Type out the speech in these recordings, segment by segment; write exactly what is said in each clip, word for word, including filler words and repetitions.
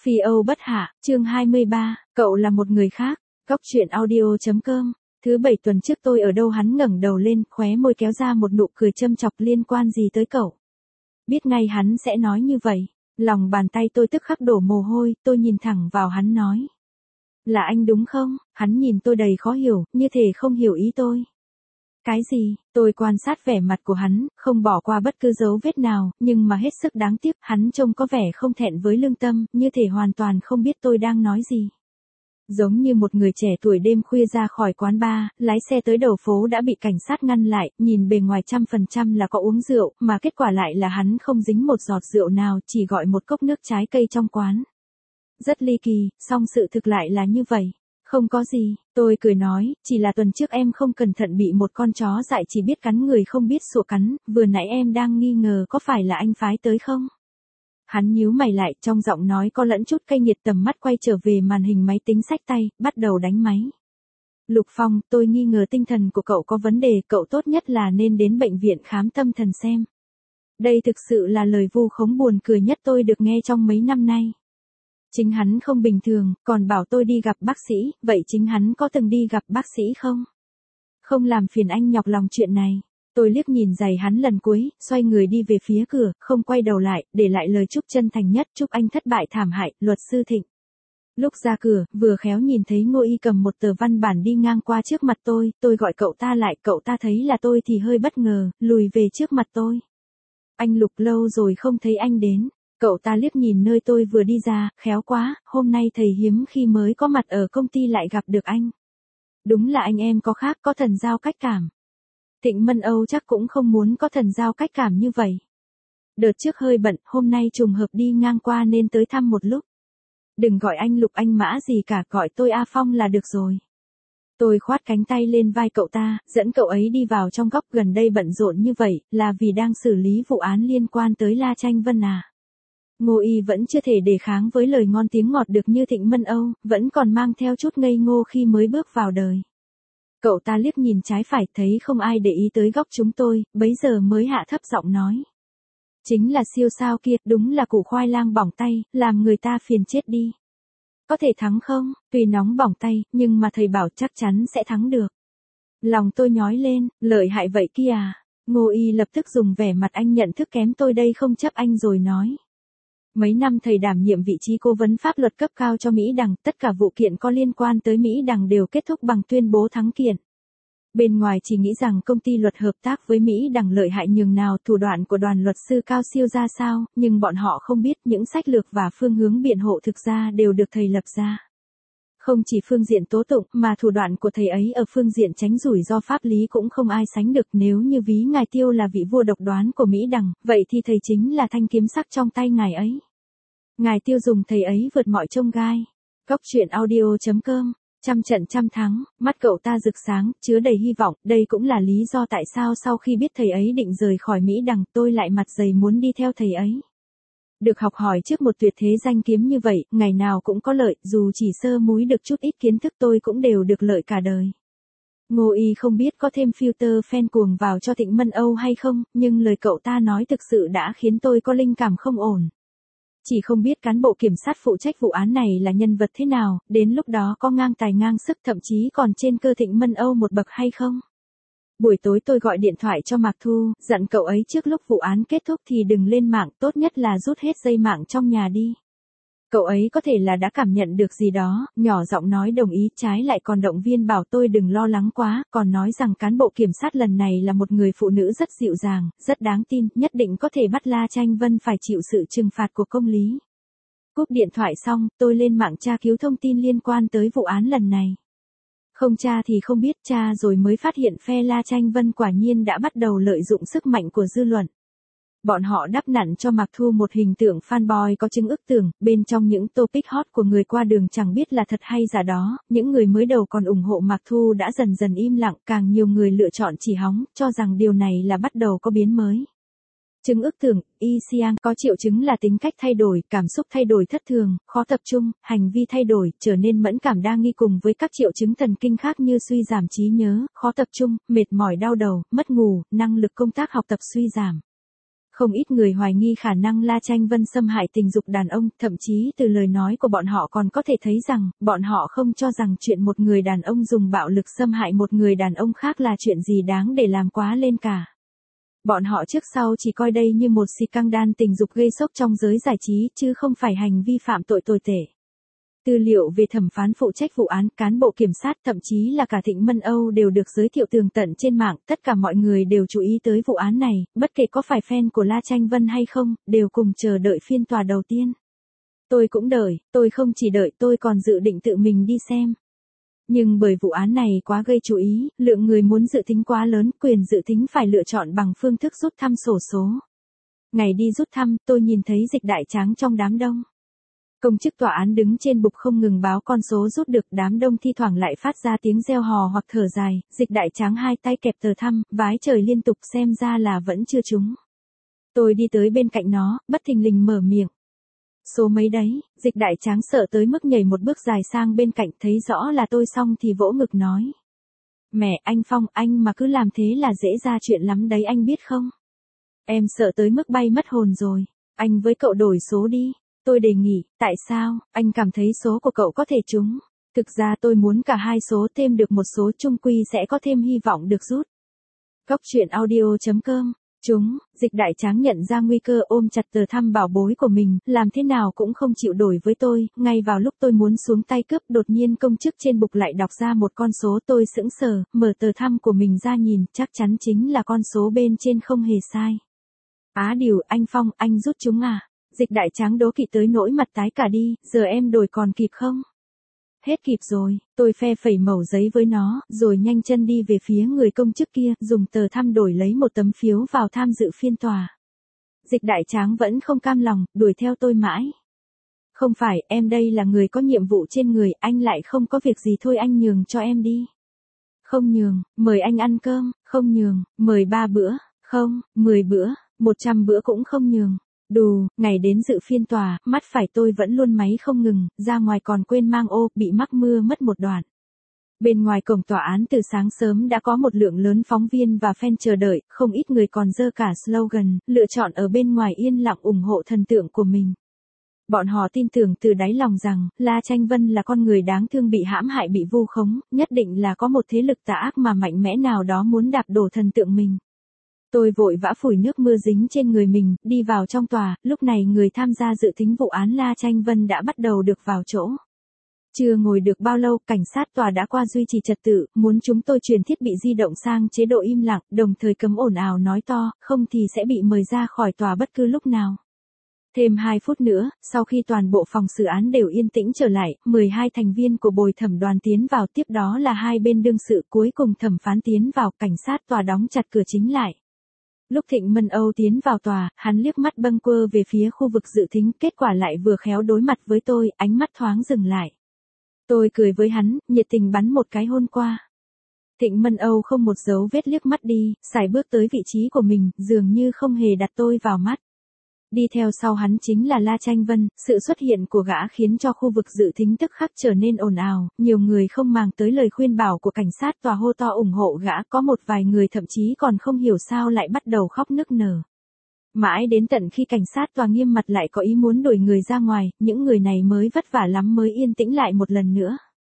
Phi Âu bất hạ, chương hai mươi ba, cậu là một người khác, góc truyện audio.com. Thứ bảy tuần trước tôi ở đâu hắn ngẩng đầu lên, khóe môi kéo ra một nụ cười châm chọc liên quan gì tới cậu. Biết ngay hắn sẽ nói như vậy, lòng bàn tay tôi tức khắc đổ mồ hôi, tôi nhìn thẳng vào hắn nói. Là anh đúng không? Hắn nhìn tôi đầy khó hiểu, như thể không hiểu ý tôi. Cái gì? Tôi quan sát vẻ mặt của hắn, không bỏ qua bất cứ dấu vết nào, nhưng mà hết sức đáng tiếc, hắn trông có vẻ không thẹn với lương tâm, như thể hoàn toàn không biết tôi đang nói gì. Giống như một người trẻ tuổi đêm khuya ra khỏi quán bar, lái xe tới đầu phố đã bị cảnh sát ngăn lại, nhìn bề ngoài trăm phần trăm là có uống rượu, mà kết quả lại là hắn không dính một giọt rượu nào, chỉ gọi một cốc nước trái cây trong quán. Rất ly kỳ, song sự thực lại là như vậy. Không có gì, tôi cười nói, chỉ là tuần trước em không cẩn thận bị một con chó dại chỉ biết cắn người không biết sủa cắn, vừa nãy em đang nghi ngờ có phải là anh phái tới không? Hắn nhíu mày lại, trong giọng nói có lẫn chút cay nghiệt, tầm mắt quay trở về màn hình máy tính xách tay, bắt đầu đánh máy. Lục Phong, tôi nghi ngờ tinh thần của cậu có vấn đề, cậu tốt nhất là nên đến bệnh viện khám tâm thần xem. Đây thực sự là lời vu khống buồn cười nhất tôi được nghe trong mấy năm nay. Chính hắn không bình thường, còn bảo tôi đi gặp bác sĩ, vậy chính hắn có từng đi gặp bác sĩ không? Không làm phiền anh nhọc lòng chuyện này. Tôi liếc nhìn giày hắn lần cuối, xoay người đi về phía cửa, không quay đầu lại, để lại lời chúc chân thành nhất, chúc anh thất bại thảm hại, luật sư Thịnh. Lúc ra cửa, vừa khéo nhìn thấy Ngô Y cầm một tờ văn bản đi ngang qua trước mặt tôi, tôi gọi cậu ta lại, cậu ta thấy là tôi thì hơi bất ngờ, lùi về trước mặt tôi. Anh Lục, lâu rồi không thấy anh đến. Cậu ta liếc nhìn nơi tôi vừa đi ra, khéo quá, hôm nay thầy hiếm khi mới có mặt ở công ty lại gặp được anh. Đúng là anh em có khác, có thần giao cách cảm. Thịnh Mân Âu chắc cũng không muốn có thần giao cách cảm như vậy. Đợt trước hơi bận, hôm nay trùng hợp đi ngang qua nên tới thăm một lúc. Đừng gọi anh Lục anh Mã gì cả, gọi tôi A Phong là được rồi. Tôi khoát cánh tay lên vai cậu ta, dẫn cậu ấy đi vào trong góc. Gần đây bận rộn như vậy, là vì đang xử lý vụ án liên quan tới La Tranh Vân à. Ngô Y vẫn chưa thể đề kháng với lời ngon tiếng ngọt được như Thịnh Mân Âu, vẫn còn mang theo chút ngây ngô khi mới bước vào đời. Cậu ta liếc nhìn trái phải, thấy không ai để ý tới góc chúng tôi, bấy giờ mới hạ thấp giọng nói. Chính là siêu sao kia, đúng là củ khoai lang bỏng tay, làm người ta phiền chết đi. Có thể thắng không? Tuy nóng bỏng tay, nhưng mà thầy bảo chắc chắn sẽ thắng được. Lòng tôi nhói lên, lợi hại vậy kia à? Ngô Y lập tức dùng vẻ mặt anh nhận thức kém tôi đây không chấp anh rồi nói. Mấy năm thầy đảm nhiệm vị trí cố vấn pháp luật cấp cao cho Mỹ Đằng, tất cả vụ kiện có liên quan tới Mỹ Đằng đều kết thúc bằng tuyên bố thắng kiện. Bên ngoài chỉ nghĩ rằng công ty luật hợp tác với Mỹ Đằng lợi hại nhường nào, thủ đoạn của đoàn luật sư cao siêu ra sao, nhưng bọn họ không biết những sách lược và phương hướng biện hộ thực ra đều được thầy lập ra. Không chỉ phương diện tố tụng, mà thủ đoạn của thầy ấy ở phương diện tránh rủi ro pháp lý cũng không ai sánh được. Nếu như ví ngài Tiêu là vị vua độc đoán của Mỹ Đằng, vậy thì thầy chính là thanh kiếm sắc trong tay ngài ấy. Ngài Tiêu dùng thầy ấy vượt mọi chông gai. Góc truyện audio.com. Trăm trận trăm thắng, mắt cậu ta rực sáng, chứa đầy hy vọng. Đây cũng là lý do tại sao sau khi biết thầy ấy định rời khỏi Mỹ Đằng, tôi lại mặt dày muốn đi theo thầy ấy. Được học hỏi trước một tuyệt thế danh kiếm như vậy, ngày nào cũng có lợi, dù chỉ sơ múi được chút ít kiến thức tôi cũng đều được lợi cả đời. Ngô Y không biết có thêm filter fan cuồng vào cho Thịnh Mân Âu hay không, nhưng lời cậu ta nói thực sự đã khiến tôi có linh cảm không ổn. Chỉ không biết cán bộ kiểm sát phụ trách vụ án này là nhân vật thế nào, đến lúc đó có ngang tài ngang sức, thậm chí còn trên cơ Thịnh Mân Âu một bậc hay không. Buổi tối tôi gọi điện thoại cho Mạc Thu, dặn cậu ấy trước lúc vụ án kết thúc thì đừng lên mạng, tốt nhất là rút hết dây mạng trong nhà đi. Cậu ấy có thể là đã cảm nhận được gì đó, nhỏ giọng nói đồng ý, trái lại còn động viên bảo tôi đừng lo lắng quá, còn nói rằng cán bộ kiểm sát lần này là một người phụ nữ rất dịu dàng, rất đáng tin, nhất định có thể bắt La Tranh Vân phải chịu sự trừng phạt của công lý. Cúp điện thoại xong, tôi lên mạng tra cứu thông tin liên quan tới vụ án lần này. Không tra thì không biết, tra rồi mới phát hiện phe La Tranh Vân quả nhiên đã bắt đầu lợi dụng sức mạnh của dư luận. Bọn họ đắp nặn cho Mạc Thu một hình tượng fanboy có chứng ức tưởng, bên trong những topic hot của người qua đường chẳng biết là thật hay giả đó, những người mới đầu còn ủng hộ Mạc Thu đã dần dần im lặng, càng nhiều người lựa chọn chỉ hóng, cho rằng điều này là bắt đầu có biến mới. Chứng ức tưởng, y xiang, có triệu chứng là tính cách thay đổi, cảm xúc thay đổi thất thường, khó tập trung, hành vi thay đổi, trở nên mẫn cảm đa nghi cùng với các triệu chứng thần kinh khác như suy giảm trí nhớ, khó tập trung, mệt mỏi đau đầu, mất ngủ, năng lực công tác học tập suy giảm. Không ít người hoài nghi khả năng La Tranh Vân xâm hại tình dục đàn ông, thậm chí từ lời nói của bọn họ còn có thể thấy rằng, bọn họ không cho rằng chuyện một người đàn ông dùng bạo lực xâm hại một người đàn ông khác là chuyện gì đáng để làm quá lên cả. Bọn họ trước sau chỉ coi đây như một scandal tình dục gây sốc trong giới giải trí, chứ không phải hành vi phạm tội tồi tệ. Tư liệu về thẩm phán phụ trách vụ án, cán bộ kiểm sát, thậm chí là cả Thịnh Mân Âu đều được giới thiệu tường tận trên mạng, tất cả mọi người đều chú ý tới vụ án này, bất kể có phải fan của La Tranh Vân hay không, đều cùng chờ đợi phiên tòa đầu tiên. Tôi cũng đợi, tôi không chỉ đợi, tôi còn dự định tự mình đi xem. Nhưng bởi vụ án này quá gây chú ý, lượng người muốn dự tính quá lớn, quyền dự tính phải lựa chọn bằng phương thức rút thăm xổ số. Ngày đi rút thăm, tôi nhìn thấy Dịch Đại Tráng trong đám đông. Công chức tòa án đứng trên bục không ngừng báo con số rút được, đám đông thi thoảng lại phát ra tiếng reo hò hoặc thở dài, Dịch Đại Tráng hai tay kẹp tờ thăm, vái trời liên tục, xem ra là vẫn chưa trúng. Tôi đi tới bên cạnh nó, bất thình lình mở miệng. Số mấy đấy? Dịch Đại Tráng sợ tới mức nhảy một bước dài sang bên cạnh, thấy rõ là tôi xong thì vỗ ngực nói. Mẹ, anh Phong, anh mà cứ làm thế là dễ ra chuyện lắm đấy, anh biết không? Em sợ tới mức bay mất hồn rồi. Anh với cậu đổi số đi. Tôi đề nghị, tại sao? Anh cảm thấy số của cậu có thể trúng. Thực ra tôi muốn cả hai số, thêm được một số chung quy sẽ có thêm hy vọng được rút. Góc truyện audio chấm com. Chúng, Dịch Đại Tráng nhận ra nguy cơ, ôm chặt tờ thăm bảo bối của mình, làm thế nào cũng không chịu đổi với tôi, ngay vào lúc tôi muốn xuống tay cướp, đột nhiên công chức trên bục lại đọc ra một con số, tôi sững sờ, mở tờ thăm của mình ra nhìn, chắc chắn chính là con số bên trên không hề sai. Á điều, anh Phong, anh rút chúng à? Dịch Đại Tráng đố kỵ tới nỗi mặt tái cả đi, giờ em đổi còn kịp không? Hết kịp rồi, tôi phe phẩy mẩu giấy với nó, rồi nhanh chân đi về phía người công chức kia, dùng tờ thăm đổi lấy một tấm phiếu vào tham dự phiên tòa. Dịch Đại Tráng vẫn không cam lòng, đuổi theo tôi mãi. Không phải, em đây là người có nhiệm vụ trên người, anh lại không có việc gì, thôi anh nhường cho em đi. Không nhường, mời anh ăn cơm, không nhường, mời ba bữa, không, mười bữa, một trăm bữa cũng không nhường. Đù, ngày đến dự phiên tòa, mắt phải tôi vẫn luôn máy không ngừng, ra ngoài còn quên mang ô, bị mắc mưa mất một đoạn. Bên ngoài cổng tòa án từ sáng sớm đã có một lượng lớn phóng viên và fan chờ đợi, không ít người còn giơ cả slogan, lựa chọn ở bên ngoài yên lặng ủng hộ thần tượng của mình. Bọn họ tin tưởng từ đáy lòng rằng, La Tranh Vân là con người đáng thương bị hãm hại, bị vu khống, nhất định là có một thế lực tà ác mà mạnh mẽ nào đó muốn đạp đổ thần tượng mình. Tôi vội vã phủi nước mưa dính trên người mình, đi vào trong tòa, lúc này người tham gia dự tính vụ án La Tranh Vân đã bắt đầu được vào chỗ. Chưa ngồi được bao lâu, cảnh sát tòa đã qua duy trì trật tự, muốn chúng tôi chuyển thiết bị di động sang chế độ im lặng, đồng thời cấm ồn ào nói to, không thì sẽ bị mời ra khỏi tòa bất cứ lúc nào. Thêm hai phút nữa, sau khi toàn bộ phòng xử án đều yên tĩnh trở lại, mười hai thành viên của bồi thẩm đoàn tiến vào, tiếp đó là hai bên đương sự, cuối cùng thẩm phán tiến vào, cảnh sát tòa đóng chặt cửa chính lại. Lúc Thịnh Mân Âu tiến vào tòa, hắn liếc mắt bâng quơ về phía khu vực dự thính, kết quả lại vừa khéo đối mặt với tôi, ánh mắt thoáng dừng lại. Tôi cười với hắn, nhiệt tình bắn một cái hôn qua. Thịnh Mân Âu không một dấu vết liếc mắt đi, sải bước tới vị trí của mình, dường như không hề đặt tôi vào mắt. Đi theo sau hắn chính là La Tranh Vân, sự xuất hiện của gã khiến cho khu vực dự thính tức khắc trở nên ồn ào, nhiều người không màng tới lời khuyên bảo của cảnh sát tòa hô to ủng hộ gã, có một vài người thậm chí còn không hiểu sao lại bắt đầu khóc nức nở. Mãi đến tận khi cảnh sát tòa nghiêm mặt lại có ý muốn đuổi người ra ngoài, những người này mới vất vả lắm mới yên tĩnh lại một lần nữa.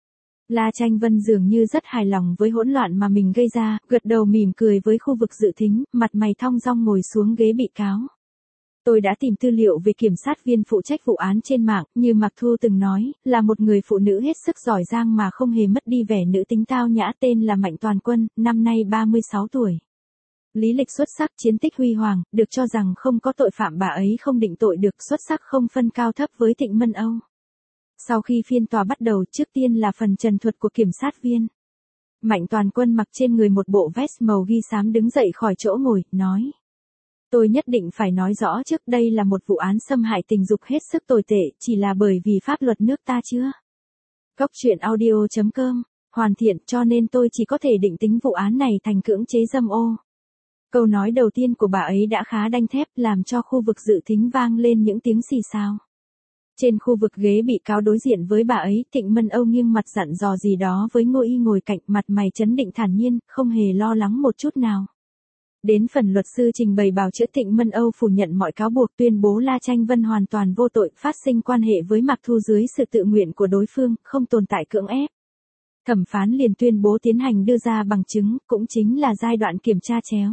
La Tranh Vân dường như rất hài lòng với hỗn loạn mà mình gây ra, gật đầu mỉm cười với khu vực dự thính, mặt mày thong dong ngồi xuống ghế bị cáo. Tôi đã tìm tư liệu về kiểm sát viên phụ trách vụ án trên mạng, như Mạc Thu từng nói, là một người phụ nữ hết sức giỏi giang mà không hề mất đi vẻ nữ tính tao nhã, tên là Mạnh Toàn Quân, năm nay ba mươi sáu tuổi. Lý lịch xuất sắc, chiến tích huy hoàng, được cho rằng không có tội phạm bà ấy không định tội được, xuất sắc không phân cao thấp với Thịnh Mân Âu. Sau khi phiên tòa bắt đầu, trước tiên là phần trần thuật của kiểm sát viên. Mạnh Toàn Quân mặc trên người một bộ vest màu ghi xám đứng dậy khỏi chỗ ngồi, nói. Tôi nhất định phải nói rõ trước, đây là một vụ án xâm hại tình dục hết sức tồi tệ, chỉ là bởi vì pháp luật nước ta chưa. Góc truyện audio chấm com, hoàn thiện, cho nên tôi chỉ có thể định tính vụ án này thành cưỡng chế dâm ô. Câu nói đầu tiên của bà ấy đã khá đanh thép, làm cho khu vực dự thính vang lên những tiếng xì xào. Trên khu vực ghế bị cáo đối diện với bà ấy, Thịnh Mân Âu nghiêng mặt dặn dò gì đó với Ngô Y ngồi cạnh, mặt mày trấn định thản nhiên, không hề lo lắng một chút nào. Đến phần luật sư trình bày bào chữa, Thịnh Mân Âu phủ nhận mọi cáo buộc, tuyên bố La Tranh Vân hoàn toàn vô tội, phát sinh quan hệ với Mạc Thu dưới sự tự nguyện của đối phương, không tồn tại cưỡng ép. Thẩm phán liền tuyên bố tiến hành đưa ra bằng chứng, cũng chính là giai đoạn kiểm tra chéo.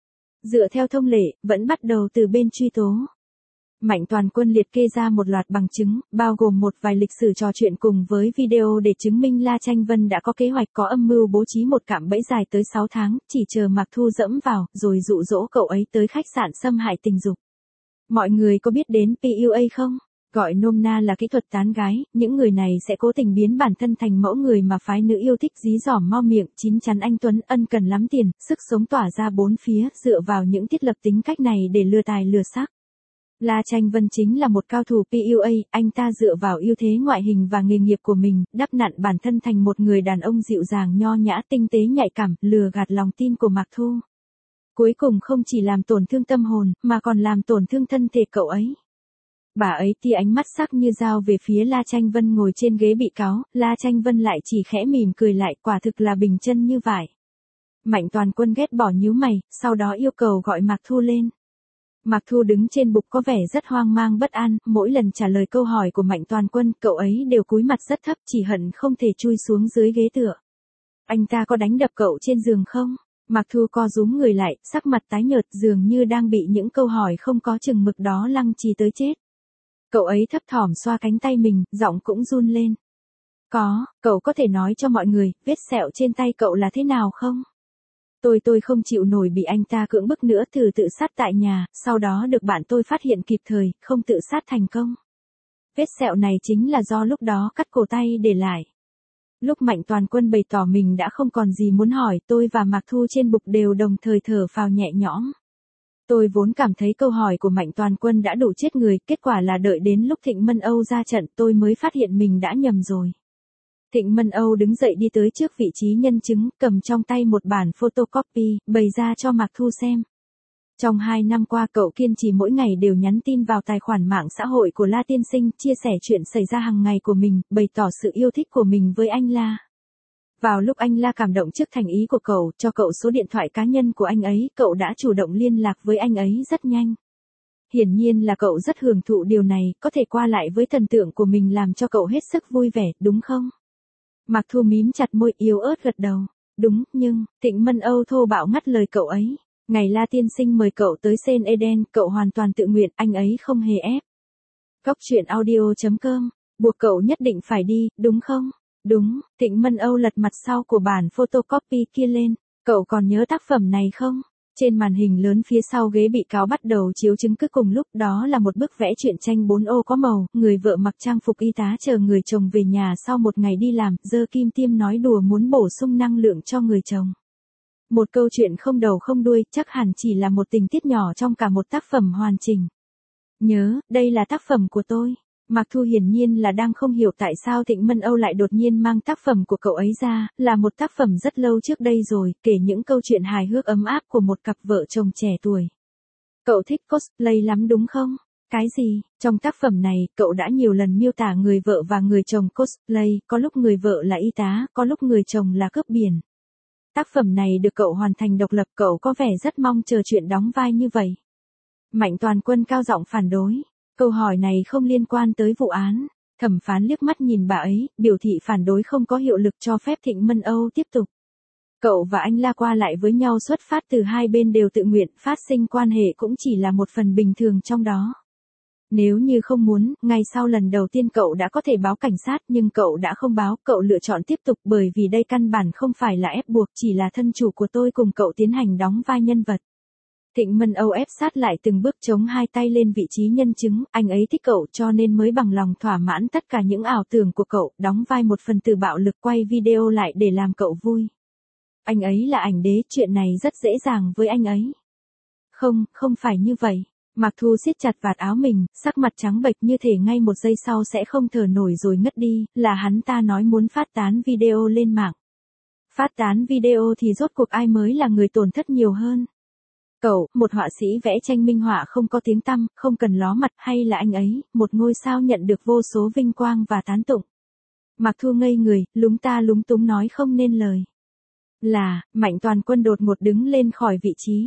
Dựa theo thông lệ, vẫn bắt đầu từ bên truy tố. Mạnh Toàn Quân liệt kê ra một loạt bằng chứng, bao gồm một vài lịch sử trò chuyện cùng với video để chứng minh La Tranh Vân đã có kế hoạch, có âm mưu bố trí một cạm bẫy dài tới sáu tháng, chỉ chờ Mạc Thu dẫm vào, rồi dụ dỗ cậu ấy tới khách sạn xâm hại tình dục. Mọi người có biết đến pê u a không? Gọi nôm na là kỹ thuật tán gái, những người này sẽ cố tình biến bản thân thành mẫu người mà phái nữ yêu thích, dí dỏm mo miệng, chín chắn anh tuấn, ân cần lắm tiền, sức sống tỏa ra bốn phía, dựa vào những thiết lập tính cách này để lừa tài lừa sắc. La Tranh Vân chính là một cao thủ pê u a, anh ta dựa vào ưu thế ngoại hình và nghề nghiệp của mình, đắp nặn bản thân thành một người đàn ông dịu dàng nho nhã, tinh tế nhạy cảm, lừa gạt lòng tin của Mạc Thu. Cuối cùng không chỉ làm tổn thương tâm hồn, mà còn làm tổn thương thân thể cậu ấy. Bà ấy tia ánh mắt sắc như dao về phía La Tranh Vân ngồi trên ghế bị cáo, La Tranh Vân lại chỉ khẽ mỉm cười lại, quả thực là bình chân như vải. Mạnh Toàn Quân ghét bỏ nhíu mày, sau đó yêu cầu gọi Mạc Thu lên. Mạc Thu đứng trên bục có vẻ rất hoang mang bất an, mỗi lần trả lời câu hỏi của Mạnh Toàn Quân, cậu ấy đều cúi mặt rất thấp, chỉ hận không thể chui xuống dưới ghế tựa. Anh ta có đánh đập cậu trên giường không? Mạc Thu co rúm người lại, sắc mặt tái nhợt, dường như đang bị những câu hỏi không có chừng mực đó lăng trì tới chết. Cậu ấy thấp thỏm xoa cánh tay mình, giọng cũng run lên. Có, cậu có thể nói cho mọi người, vết sẹo trên tay cậu là thế nào không? Tôi tôi không chịu nổi bị anh ta cưỡng bức nữa, thử tự sát tại nhà, sau đó được bạn tôi phát hiện kịp thời, không tự sát thành công. Vết sẹo này chính là do lúc đó cắt cổ tay để lại. Lúc Mạnh Toàn Quân bày tỏ mình đã không còn gì muốn hỏi, tôi và Mạc Thu trên bục đều đồng thời thở phào nhẹ nhõm. Tôi vốn cảm thấy câu hỏi của Mạnh Toàn Quân đã đủ chết người, kết quả là đợi đến lúc Thịnh Mân Âu ra trận tôi mới phát hiện mình đã nhầm rồi. Thịnh Mân Âu đứng dậy đi tới trước vị trí nhân chứng, cầm trong tay một bản photocopy, bày ra cho Mạc Thu xem. Trong hai năm qua cậu kiên trì mỗi ngày đều nhắn tin vào tài khoản mạng xã hội của La Tiên Sinh, chia sẻ chuyện xảy ra hàng ngày của mình, bày tỏ sự yêu thích của mình với anh La. Vào lúc anh La cảm động trước thành ý của cậu, cho cậu số điện thoại cá nhân của anh ấy, cậu đã chủ động liên lạc với anh ấy rất nhanh. Hiển nhiên là cậu rất hưởng thụ điều này, có thể qua lại với thần tượng của mình làm cho cậu hết sức vui vẻ, đúng không? Mạc Thu mím chặt môi, yếu ớt gật đầu. Đúng, nhưng, Thịnh Mân Âu thô bạo ngắt lời cậu ấy. Ngày La Tiên Sinh mời cậu tới Sen Eden, cậu hoàn toàn tự nguyện, anh ấy không hề ép. Góc truyện audio chấm com, buộc cậu nhất định phải đi, đúng không? Đúng, Thịnh Mân Âu lật mặt sau của bản photocopy kia lên. Cậu còn nhớ tác phẩm này không? Trên màn hình lớn phía sau ghế bị cáo bắt đầu chiếu chứng cứ cùng lúc, đó là một bức vẽ truyện tranh bốn ô có màu, người vợ mặc trang phục y tá chờ người chồng về nhà sau một ngày đi làm, giơ kim tiêm nói đùa muốn bổ sung năng lượng cho người chồng. Một câu chuyện không đầu không đuôi, chắc hẳn chỉ là một tình tiết nhỏ trong cả một tác phẩm hoàn chỉnh. Nhớ, đây là tác phẩm của tôi. Mạc Thu hiển nhiên là đang không hiểu tại sao Thịnh Mân Âu lại đột nhiên mang tác phẩm của cậu ấy ra, là một tác phẩm rất lâu trước đây rồi, kể những câu chuyện hài hước ấm áp của một cặp vợ chồng trẻ tuổi. Cậu thích cosplay lắm đúng không? Cái gì? Trong tác phẩm này, cậu đã nhiều lần miêu tả người vợ và người chồng cosplay, có lúc người vợ là y tá, có lúc người chồng là cướp biển. Tác phẩm này được cậu hoàn thành độc lập, cậu có vẻ rất mong chờ chuyện đóng vai như vậy. Mạnh Toàn Quân cao giọng phản đối. Câu hỏi này không liên quan tới vụ án. Thẩm phán liếc mắt nhìn bà ấy, biểu thị phản đối không có hiệu lực cho phép Thịnh Mân Âu tiếp tục. Cậu và anh La qua lại với nhau xuất phát từ hai bên đều tự nguyện, phát sinh quan hệ cũng chỉ là một phần bình thường trong đó. Nếu như không muốn, ngay sau lần đầu tiên cậu đã có thể báo cảnh sát nhưng cậu đã không báo, cậu lựa chọn tiếp tục bởi vì đây căn bản không phải là ép buộc, chỉ là thân chủ của tôi cùng cậu tiến hành đóng vai nhân vật. Thịnh Mân Âu ép sát lại từng bước, chống hai tay lên vị trí nhân chứng, anh ấy thích cậu cho nên mới bằng lòng thỏa mãn tất cả những ảo tưởng của cậu, đóng vai một phần từ bạo lực, quay video lại để làm cậu vui. Anh ấy là ảnh đế, chuyện này rất dễ dàng với anh ấy. Không, không phải như vậy. Mạc Thu siết chặt vạt áo mình, sắc mặt trắng bệch như thể ngay một giây sau sẽ không thở nổi rồi ngất đi, là hắn ta nói muốn phát tán video lên mạng. Phát tán video thì rốt cuộc ai mới là người tổn thất nhiều hơn? Cậu, một họa sĩ vẽ tranh minh họa không có tiếng tăm, không cần ló mặt, hay là anh ấy, một ngôi sao nhận được vô số vinh quang và tán tụng? Mạc Thu ngây người, lúng ta lúng túng nói không nên lời. Là, Mạnh Toàn Quân đột ngột đứng lên khỏi vị trí.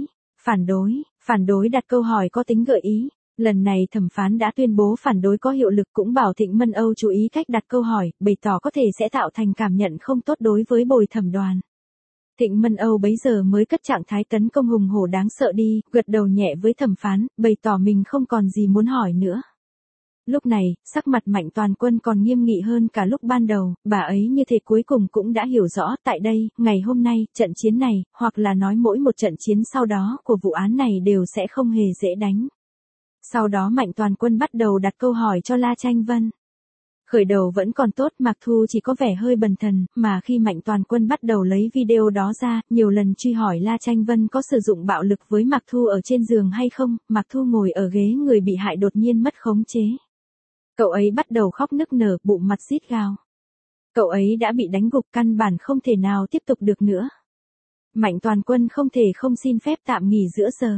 Phản đối, phản đối đặt câu hỏi có tính gợi ý. Lần này thẩm phán đã tuyên bố phản đối có hiệu lực, cũng bảo Thịnh Mân Âu chú ý cách đặt câu hỏi, bày tỏ có thể sẽ tạo thành cảm nhận không tốt đối với bồi thẩm đoàn. Thịnh Mân Âu bấy giờ mới cất trạng thái tấn công hùng hổ đáng sợ đi, gật đầu nhẹ với thẩm phán, bày tỏ mình không còn gì muốn hỏi nữa. Lúc này, sắc mặt Mạnh Toàn Quân còn nghiêm nghị hơn cả lúc ban đầu, bà ấy như thế cuối cùng cũng đã hiểu rõ tại đây, ngày hôm nay, trận chiến này, hoặc là nói mỗi một trận chiến sau đó của vụ án này đều sẽ không hề dễ đánh. Sau đó Mạnh Toàn Quân bắt đầu đặt câu hỏi cho La Tranh Vân. Khởi đầu vẫn còn tốt, Mạc Thu chỉ có vẻ hơi bần thần, mà khi Mạnh Toàn Quân bắt đầu lấy video đó ra, nhiều lần truy hỏi La Tranh Vân có sử dụng bạo lực với Mạc Thu ở trên giường hay không, Mạc Thu ngồi ở ghế người bị hại đột nhiên mất khống chế. Cậu ấy bắt đầu khóc nức nở, bụng mặt rít gào. Cậu ấy đã bị đánh gục, căn bản không thể nào tiếp tục được nữa. Mạnh Toàn Quân không thể không xin phép tạm nghỉ giữa giờ.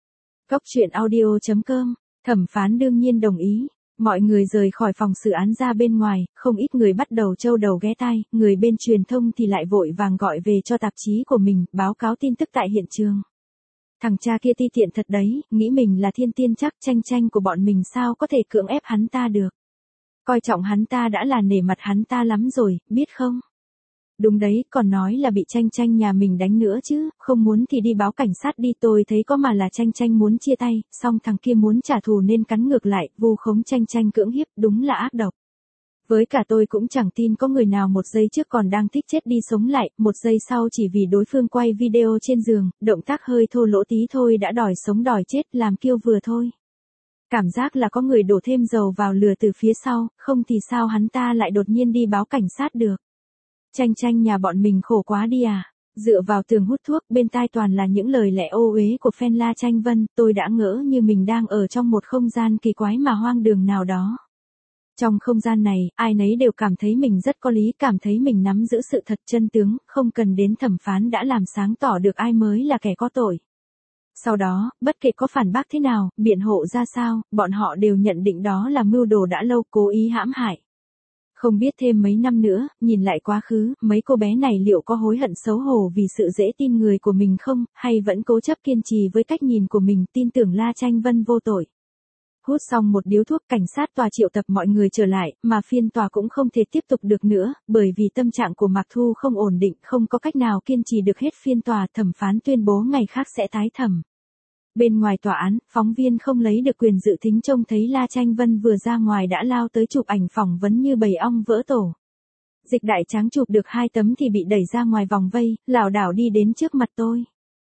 Cóc truyện audio chấm com, thẩm phán đương nhiên đồng ý. Mọi người rời khỏi phòng xử án ra bên ngoài, không ít người bắt đầu trâu đầu ghé tai, người bên truyền thông thì lại vội vàng gọi về cho tạp chí của mình, báo cáo tin tức tại hiện trường. Thằng cha kia ti tiện thật đấy, nghĩ mình là thiên tiên chắc, Tranh Tranh của bọn mình sao có thể cưỡng ép hắn ta được. Coi trọng hắn ta đã là nể mặt hắn ta lắm rồi, biết không? Đúng đấy, còn nói là bị Tranh Tranh nhà mình đánh nữa chứ, không muốn thì đi báo cảnh sát đi, tôi thấy có mà là Tranh Tranh muốn chia tay, xong thằng kia muốn trả thù nên cắn ngược lại, vu khống Tranh Tranh cưỡng hiếp, đúng là ác độc. Với cả tôi cũng chẳng tin có người nào một giây trước còn đang thích chết đi sống lại, một giây sau chỉ vì đối phương quay video trên giường, động tác hơi thô lỗ tí thôi đã đòi sống đòi chết, làm kiêu vừa thôi. Cảm giác là có người đổ thêm dầu vào lửa từ phía sau, không thì sao hắn ta lại đột nhiên đi báo cảnh sát được. Tranh Tranh nhà bọn mình khổ quá đi à. Dựa vào tường hút thuốc, bên tai toàn là những lời lẽ ô uế của fan La Tranh Vân, tôi đã ngỡ như mình đang ở trong một không gian kỳ quái mà hoang đường nào đó. Trong không gian này, ai nấy đều cảm thấy mình rất có lý, cảm thấy mình nắm giữ sự thật chân tướng, không cần đến thẩm phán đã làm sáng tỏ được ai mới là kẻ có tội. Sau đó, bất kể có phản bác thế nào, biện hộ ra sao, bọn họ đều nhận định đó là mưu đồ đã lâu, cố ý hãm hại. Không biết thêm mấy năm nữa, nhìn lại quá khứ, mấy cô bé này liệu có hối hận xấu hổ vì sự dễ tin người của mình không, hay vẫn cố chấp kiên trì với cách nhìn của mình, tin tưởng La Tranh Vân vô tội. Hút xong một điếu thuốc, cảnh sát tòa triệu tập mọi người trở lại, mà phiên tòa cũng không thể tiếp tục được nữa, bởi vì tâm trạng của Mạc Thu không ổn định, không có cách nào kiên trì được hết phiên tòa, thẩm phán tuyên bố ngày khác sẽ tái thẩm. Bên ngoài tòa án, phóng viên không lấy được quyền dự thính trông thấy La Tranh Vân vừa ra ngoài đã lao tới chụp ảnh phỏng vấn như bầy ong vỡ tổ. Dịch Đại Tráng chụp được hai tấm thì bị đẩy ra ngoài vòng vây, lảo đảo đi đến trước mặt tôi.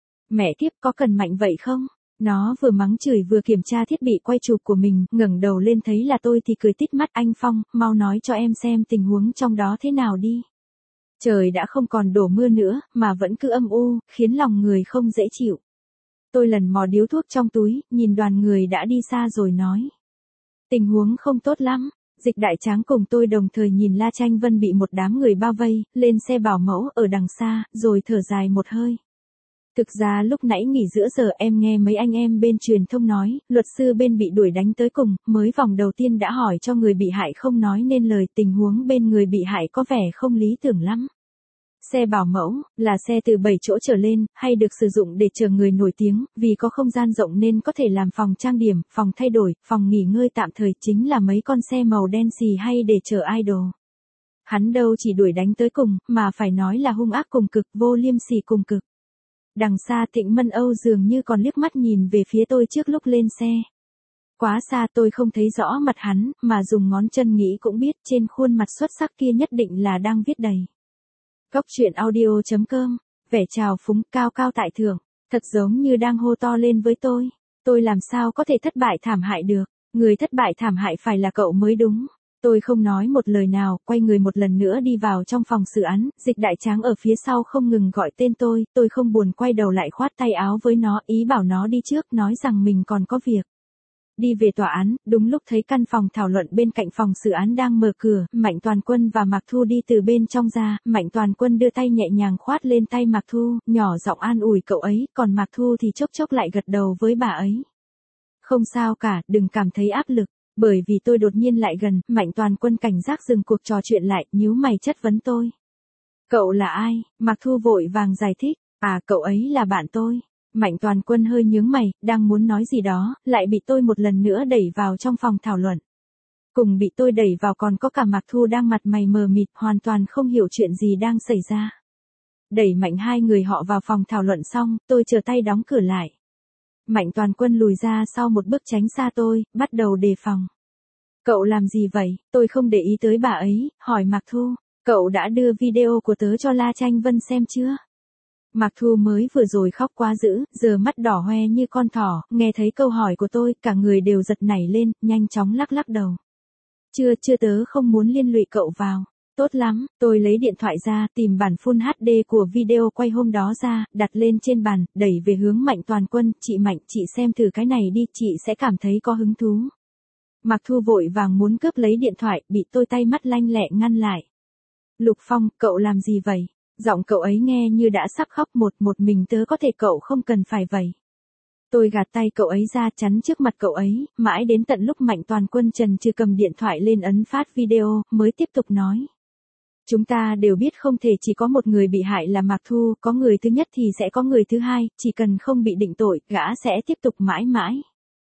Mẹ kiếp, có cần mạnh vậy không? Nó vừa mắng chửi vừa kiểm tra thiết bị quay chụp của mình, ngẩng đầu lên thấy là tôi thì cười tít mắt, anh Phong, mau nói cho em xem tình huống trong đó thế nào đi. Trời đã không còn đổ mưa nữa, mà vẫn cứ âm u, khiến lòng người không dễ chịu. Tôi lần mò điếu thuốc trong túi, nhìn đoàn người đã đi xa rồi nói. Tình huống không tốt lắm. Dịch Đại Tráng cùng tôi đồng thời nhìn La Tranh Vân bị một đám người bao vây, lên xe bảo mẫu ở đằng xa, rồi thở dài một hơi. Thực ra lúc nãy nghỉ giữa giờ em nghe mấy anh em bên truyền thông nói, luật sư bên bị đuổi đánh tới cùng, mới vòng đầu tiên đã hỏi cho người bị hại không nói nên lời, tình huống bên người bị hại có vẻ không lý tưởng lắm. Xe bảo mẫu, là xe từ bảy chỗ trở lên, hay được sử dụng để chờ người nổi tiếng, vì có không gian rộng nên có thể làm phòng trang điểm, phòng thay đổi, phòng nghỉ ngơi tạm thời, chính là mấy con xe màu đen xì hay để chờ idol. Hắn đâu chỉ đuổi đánh tới cùng, mà phải nói là hung ác cùng cực, vô liêm sỉ cùng cực. Đằng xa Thịnh Mân Âu dường như còn liếc mắt nhìn về phía tôi trước lúc lên xe. Quá xa tôi không thấy rõ mặt hắn, mà dùng ngón chân nghĩ cũng biết trên khuôn mặt xuất sắc kia nhất định là đang viết đầy. Cóc truyện audio chấm com, vẻ trào phúng cao cao tại thượng, thật giống như đang hô to lên với tôi. Tôi làm sao có thể thất bại thảm hại được, người thất bại thảm hại phải là cậu mới đúng. Tôi không nói một lời nào, quay người một lần nữa đi vào trong phòng xử án, Dịch Đại Tráng ở phía sau không ngừng gọi tên tôi, tôi không buồn quay đầu lại khoát tay áo với nó, ý bảo nó đi trước, nói rằng mình còn có việc. Đi về tòa án, đúng lúc thấy căn phòng thảo luận bên cạnh phòng xử án đang mở cửa, Mạnh Toàn Quân và Mạc Thu đi từ bên trong ra, Mạnh Toàn Quân đưa tay nhẹ nhàng khoát lên tay Mạc Thu, nhỏ giọng an ủi cậu ấy, còn Mạc Thu thì chốc chốc lại gật đầu với bà ấy. Không sao cả, đừng cảm thấy áp lực. Bởi vì tôi đột nhiên lại gần, Mạnh Toàn Quân cảnh giác dừng cuộc trò chuyện lại, nhíu mày chất vấn tôi. Cậu là ai? Mạc Thu vội vàng giải thích, à cậu ấy là bạn tôi. Mạnh Toàn Quân hơi nhướng mày, đang muốn nói gì đó, lại bị tôi một lần nữa đẩy vào trong phòng thảo luận. Cùng bị tôi đẩy vào còn có cả Mạc Thu đang mặt mày mờ mịt, hoàn toàn không hiểu chuyện gì đang xảy ra. Đẩy mạnh hai người họ vào phòng thảo luận xong, tôi chờ tay đóng cửa lại. Mạnh Toàn Quân lùi ra sau một bước tránh xa tôi, bắt đầu đề phòng. Cậu làm gì vậy? Tôi không để ý tới bà ấy, hỏi Mạc Thu. Cậu đã đưa video của tớ cho La Tranh Vân xem chưa? Mạc Thu mới vừa rồi khóc quá dữ, giờ mắt đỏ hoe như con thỏ, nghe thấy câu hỏi của tôi, cả người đều giật nảy lên, nhanh chóng lắc lắc đầu. Chưa, chưa tớ không muốn liên lụy cậu vào. Tốt lắm, tôi lấy điện thoại ra, tìm bản Full hát đê của video quay hôm đó ra, đặt lên trên bàn, đẩy về hướng Mạnh Toàn Quân, chị Mạnh, chị xem thử cái này đi, chị sẽ cảm thấy có hứng thú. Mạc Thu vội vàng muốn cướp lấy điện thoại, bị tôi tay mắt lanh lẹ ngăn lại. Lục Phong, cậu làm gì vậy? Giọng cậu ấy nghe như đã sắp khóc, một một mình tớ có thể, cậu không cần phải vậy. Tôi gạt tay cậu ấy ra chắn trước mặt cậu ấy, mãi đến tận lúc Mạnh Toàn Quân trần trừ cầm điện thoại lên ấn phát video, mới tiếp tục nói. Chúng ta đều biết không thể chỉ có một người bị hại là Mạc Thu, có người thứ nhất thì sẽ có người thứ hai, chỉ cần không bị định tội, gã sẽ tiếp tục mãi mãi.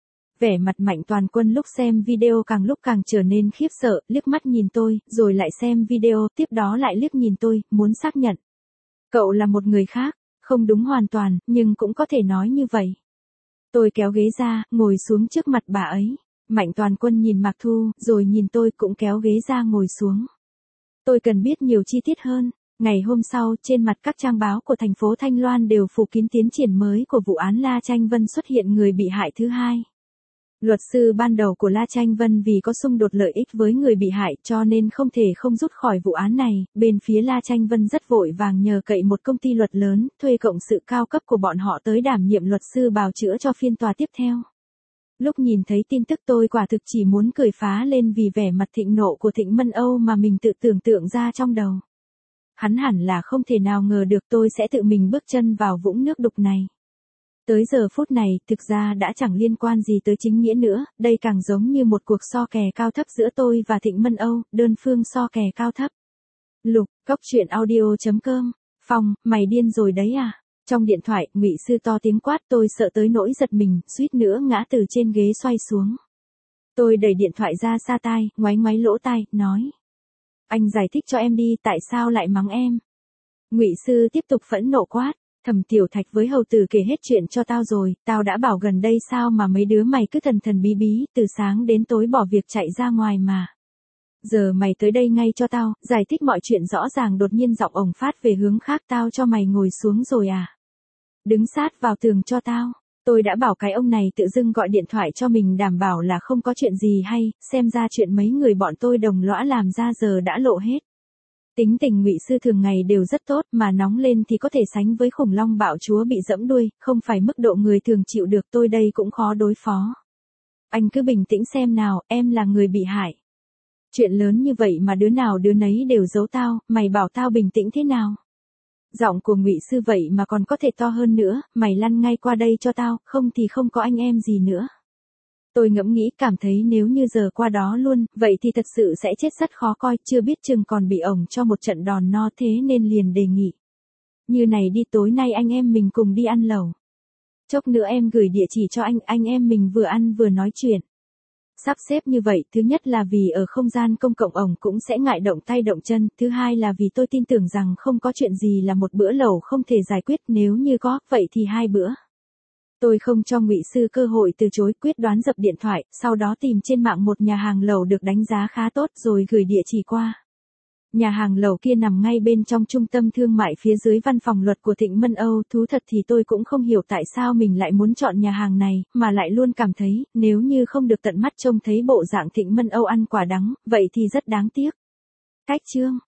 Vẻ mặt Mạnh Toàn Quân lúc xem video càng lúc càng trở nên khiếp sợ, liếc mắt nhìn tôi, rồi lại xem video, tiếp đó lại liếc nhìn tôi, muốn xác nhận. Cậu là một người khác, không đúng hoàn toàn, nhưng cũng có thể nói như vậy. Tôi kéo ghế ra, ngồi xuống trước mặt bà ấy. Mạnh Toàn Quân nhìn Mạc Thu, rồi nhìn tôi cũng kéo ghế ra ngồi xuống. Tôi cần biết nhiều chi tiết hơn. Ngày hôm sau, trên mặt các trang báo của thành phố Thanh Loan đều phủ kín tiến triển mới của vụ án La Tranh Vân xuất hiện người bị hại thứ hai. Luật sư ban đầu của La Tranh Vân vì có xung đột lợi ích với người bị hại cho nên không thể không rút khỏi vụ án này, bên phía La Tranh Vân rất vội vàng nhờ cậy một công ty luật lớn, thuê cộng sự cao cấp của bọn họ tới đảm nhiệm luật sư bào chữa cho phiên tòa tiếp theo. Lúc nhìn thấy tin tức tôi quả thực chỉ muốn cười phá lên vì vẻ mặt thịnh nộ của Thịnh Mân Âu mà mình tự tưởng tượng ra trong đầu. Hắn hẳn là không thể nào ngờ được tôi sẽ tự mình bước chân vào vũng nước đục này. Tới giờ phút này, thực ra đã chẳng liên quan gì tới chính nghĩa nữa, đây càng giống như một cuộc so kè cao thấp giữa tôi và Thịnh Mân Âu, đơn phương so kè cao thấp. Lục, cốc truyện audio chấm com. Phong, mày điên rồi đấy à? Trong điện thoại, Ngụy Sư to tiếng quát, tôi sợ tới nỗi giật mình, suýt nữa ngã từ trên ghế xoay xuống. Tôi đẩy điện thoại ra xa tai, ngoáy ngoáy lỗ tai, nói. Anh giải thích cho em đi, tại sao lại mắng em? Ngụy Sư tiếp tục phẫn nộ quát. Thẩm Tiểu Thạch với hầu tử kể hết chuyện cho tao rồi, tao đã bảo gần đây sao mà mấy đứa mày cứ thần thần bí bí, từ sáng đến tối bỏ việc chạy ra ngoài mà. Giờ mày tới đây ngay cho tao, giải thích mọi chuyện rõ ràng, đột nhiên giọng ổng phát về hướng khác, tao cho mày ngồi xuống rồi à? Đứng sát vào tường cho tao. Tôi đã bảo cái ông này tự dưng gọi điện thoại cho mình đảm bảo là không có chuyện gì hay, xem ra chuyện mấy người bọn tôi đồng lõa làm ra giờ đã lộ hết. Tính tình Ngụy Sư thường ngày đều rất tốt, mà nóng lên thì có thể sánh với khủng long bạo chúa bị dẫm đuôi, không phải mức độ người thường chịu được, tôi đây cũng khó đối phó. Anh cứ bình tĩnh xem nào, em là người bị hại. Chuyện lớn như vậy mà đứa nào đứa nấy đều giấu tao, mày bảo tao bình tĩnh thế nào? Giọng của Ngụy Sư vậy mà còn có thể to hơn nữa, mày lăn ngay qua đây cho tao, không thì không có anh em gì nữa. Tôi ngẫm nghĩ cảm thấy nếu như giờ qua đó luôn, vậy thì thật sự sẽ chết rất khó coi, chưa biết chừng còn bị ổng cho một trận đòn no, thế nên liền đề nghị. Như này đi, tối nay anh em mình cùng đi ăn lẩu. Chốc nữa em gửi địa chỉ cho anh, anh em mình vừa ăn vừa nói chuyện. Sắp xếp như vậy, thứ nhất là vì ở không gian công cộng ổng cũng sẽ ngại động tay động chân, thứ hai là vì tôi tin tưởng rằng không có chuyện gì là một bữa lẩu không thể giải quyết, nếu như có, vậy thì hai bữa. Tôi không cho Ngụy Sư cơ hội từ chối, quyết đoán dập điện thoại, sau đó tìm trên mạng một nhà hàng lẩu được đánh giá khá tốt rồi gửi địa chỉ qua. Nhà hàng lẩu kia nằm ngay bên trong trung tâm thương mại phía dưới văn phòng luật của Thịnh Mân Âu, thú thật thì tôi cũng không hiểu tại sao mình lại muốn chọn nhà hàng này, mà lại luôn cảm thấy, nếu như không được tận mắt trông thấy bộ dạng Thịnh Mân Âu ăn quả đắng, vậy thì rất đáng tiếc. Cách chương